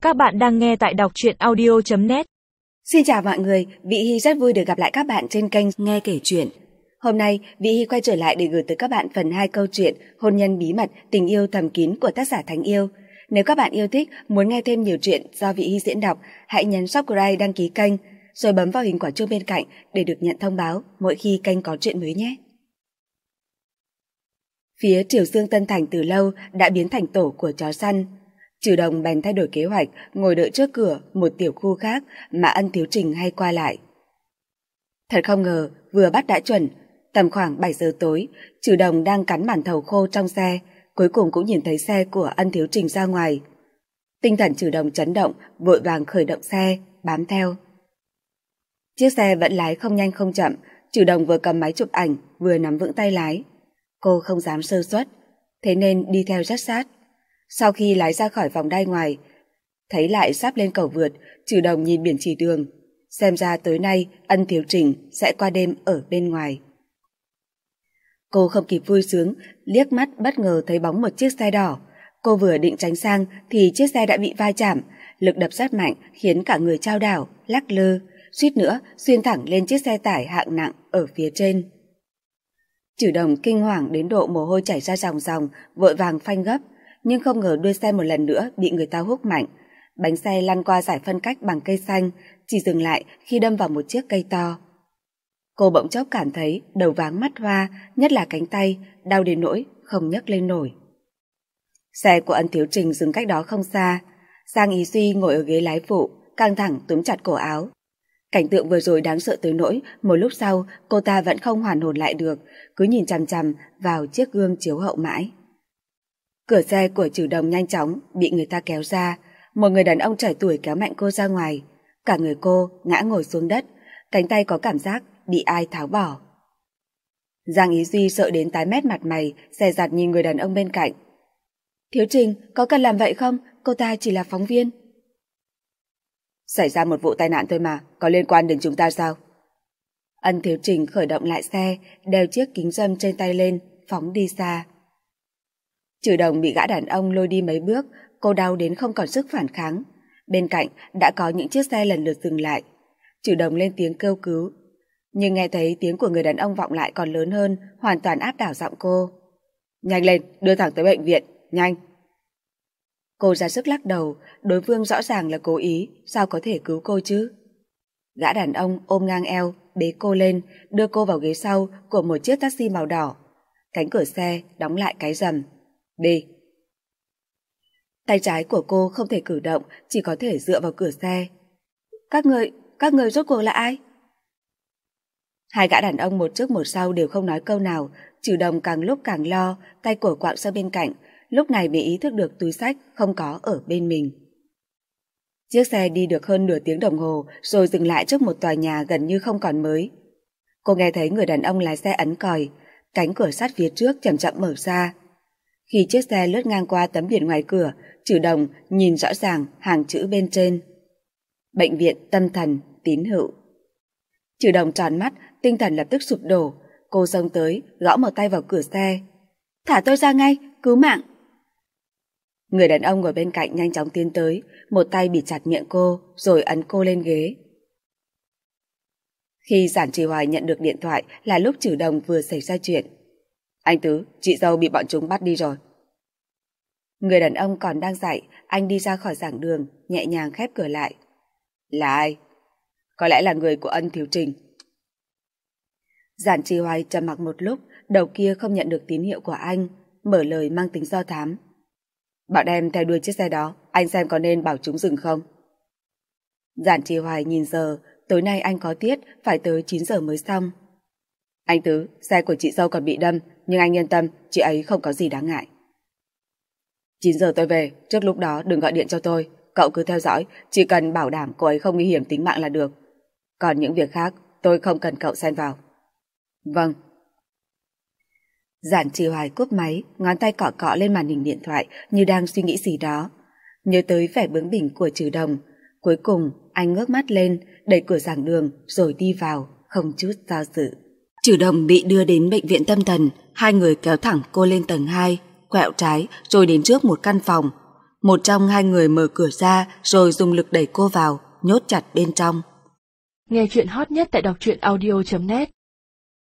Các bạn đang nghe tại đọc truyện audio.net. Xin chào mọi người, Vị Hy rất vui được gặp lại các bạn trên kênh Nghe Kể Chuyện. Hôm nay, Vị Hy quay trở lại để gửi tới các bạn phần 2 câu chuyện Hôn nhân bí mật, tình yêu thầm kín của tác giả Thánh Yêu. Nếu các bạn yêu thích, muốn nghe thêm nhiều chuyện do Vị Hy diễn đọc, hãy nhấn subscribe đăng ký kênh, rồi bấm vào hình quả chuông bên cạnh để được nhận thông báo mỗi khi kênh có chuyện mới nhé. Phía Triều Dương Tân Thành từ lâu đã biến thành tổ của chó săn. Trừ Đồng bèn thay đổi kế hoạch, ngồi đợi trước cửa một tiểu khu khác mà Ân Thiếu Trình hay qua lại. Thật không ngờ, vừa bắt đã chuẩn, tầm khoảng 7 giờ tối, Trừ Đồng đang cắn màn thầu khô trong xe, cuối cùng cũng nhìn thấy xe của Ân Thiếu Trình ra ngoài. Tinh thần Trừ Đồng chấn động, vội vàng khởi động xe, bám theo. Chiếc xe vẫn lái không nhanh không chậm, Trừ Đồng vừa cầm máy chụp ảnh, vừa nắm vững tay lái. Cô không dám sơ suất, thế nên đi theo rất sát. Sau khi lái ra khỏi vòng đai ngoài, thấy lại sắp lên cầu vượt, Trừ Đồng nhìn biển chỉ đường. Xem ra tối nay Ân Thiếu Trình sẽ qua đêm ở bên ngoài. Cô không kịp vui sướng, liếc mắt bất ngờ thấy bóng một chiếc xe đỏ. Cô vừa định tránh sang thì chiếc xe đã bị va chạm, lực đập rất mạnh khiến cả người chao đảo, lắc lư, suýt nữa xuyên thẳng lên chiếc xe tải hạng nặng ở phía trên. Trừ Đồng kinh hoàng đến độ mồ hôi chảy ra ròng ròng, vội vàng phanh gấp, nhưng không ngờ đuôi xe một lần nữa bị người ta húc mạnh. Bánh xe lăn qua dải phân cách bằng cây xanh, chỉ dừng lại khi đâm vào một chiếc cây to. Cô bỗng chốc cảm thấy đầu váng mắt hoa, nhất là cánh tay, đau đến nỗi không nhấc lên nổi. Xe của Ân Thiếu Trình dừng cách đó không xa. Giang Ý Duy ngồi ở ghế lái phụ, căng thẳng túm chặt cổ áo. Cảnh tượng vừa rồi đáng sợ tới nỗi một lúc sau cô ta vẫn không hoàn hồn lại được, cứ nhìn chằm chằm vào chiếc gương chiếu hậu mãi. Cửa xe của Trừ Đồng nhanh chóng bị người ta kéo ra, một người đàn ông trẻ tuổi kéo mạnh cô ra ngoài. Cả người cô ngã ngồi xuống đất, cánh tay có cảm giác bị ai tháo bỏ. Giang Ý Duy sợ đến tái mét mặt mày, dè dặt nhìn người đàn ông bên cạnh. Thiếu Trình, có cần làm vậy không? Cô ta chỉ là phóng viên. Xảy ra một vụ tai nạn thôi mà, có liên quan đến chúng ta sao? Ân Thiếu Trình khởi động lại xe, đeo chiếc kính râm trên tay lên, phóng đi xa. Trừ Đồng bị gã đàn ông lôi đi mấy bước, cô đau đến không còn sức phản kháng. Bên cạnh đã có những chiếc xe lần lượt dừng lại. Trừ Đồng lên tiếng kêu cứu, nhưng nghe thấy tiếng của người đàn ông vọng lại còn lớn hơn, hoàn toàn áp đảo giọng cô. Nhanh lên, đưa thẳng tới bệnh viện, nhanh. Cô ra sức lắc đầu, đối phương rõ ràng là cố ý, sao có thể cứu cô chứ? Gã đàn ông ôm ngang eo, bế cô lên, đưa cô vào ghế sau của một chiếc taxi màu đỏ. Cánh cửa xe đóng lại cái rầm. Đi. Tay trái của cô không thể cử động, chỉ có thể dựa vào cửa xe. Các người rốt cuộc là ai? Hai gã đàn ông một trước một sau đều không nói câu nào. Trừ Đồng càng lúc càng lo, tay cổ quạng sang bên cạnh, lúc này mới ý thức được túi xách không có ở bên mình. Chiếc xe đi được hơn nửa tiếng đồng hồ rồi dừng lại trước một tòa nhà gần như không còn mới. Cô nghe thấy người đàn ông lái xe ấn còi, cánh cửa sắt phía trước chậm chậm mở ra. Khi chiếc xe lướt ngang qua tấm biển ngoài cửa, Trừ Đồng nhìn rõ ràng hàng chữ bên trên. Bệnh viện tâm thần Tín Hữu. Trừ Đồng tròn mắt, tinh thần lập tức sụp đổ. Cô xông tới, gõ một tay vào cửa xe. Thả tôi ra ngay, cứu mạng. Người đàn ông ngồi bên cạnh nhanh chóng tiến tới, một tay bịt chặt miệng cô, rồi ấn cô lên ghế. Khi Giản Trì Hoài nhận được điện thoại là lúc Trừ Đồng vừa xảy ra chuyện. Anh Tứ, chị dâu bị bọn chúng bắt đi rồi. Người đàn ông còn đang dạy, anh đi ra khỏi giảng đường, nhẹ nhàng khép cửa lại. Là ai? Có lẽ là người của Ân Thiếu Trình. Giản Trì Hoài trầm mặc một lúc, đầu kia không nhận được tín hiệu của anh, mở lời mang tính do thám. Bọn em theo đuôi chiếc xe đó, anh xem có nên bảo chúng dừng không? Giản Trì Hoài nhìn giờ, tối nay anh có tiết, phải tới 9 giờ mới xong. Anh Tứ, xe của chị dâu còn bị đâm, nhưng anh yên tâm, chị ấy không có gì đáng ngại. 9 giờ tôi về, trước lúc đó đừng gọi điện cho tôi, cậu cứ theo dõi, chỉ cần bảo đảm cô ấy không nguy hiểm tính mạng là được. Còn những việc khác, tôi không cần cậu xen vào. Vâng. Giản Trì Hoài cúp máy, ngón tay cọ cọ lên màn hình điện thoại như đang suy nghĩ gì đó. Nhớ tới vẻ bướng bỉnh của Trừ Đồng. Cuối cùng, anh ngước mắt lên, đẩy cửa giảng đường rồi đi vào, không chút do dự. Trừ Đồng bị đưa đến bệnh viện tâm thần, hai người kéo thẳng cô lên tầng 2, quẹo trái rồi đến trước một căn phòng. Một trong hai người mở cửa ra rồi dùng lực đẩy cô vào, nhốt chặt bên trong. Nghe chuyện hot nhất tại đọc truyện audio.net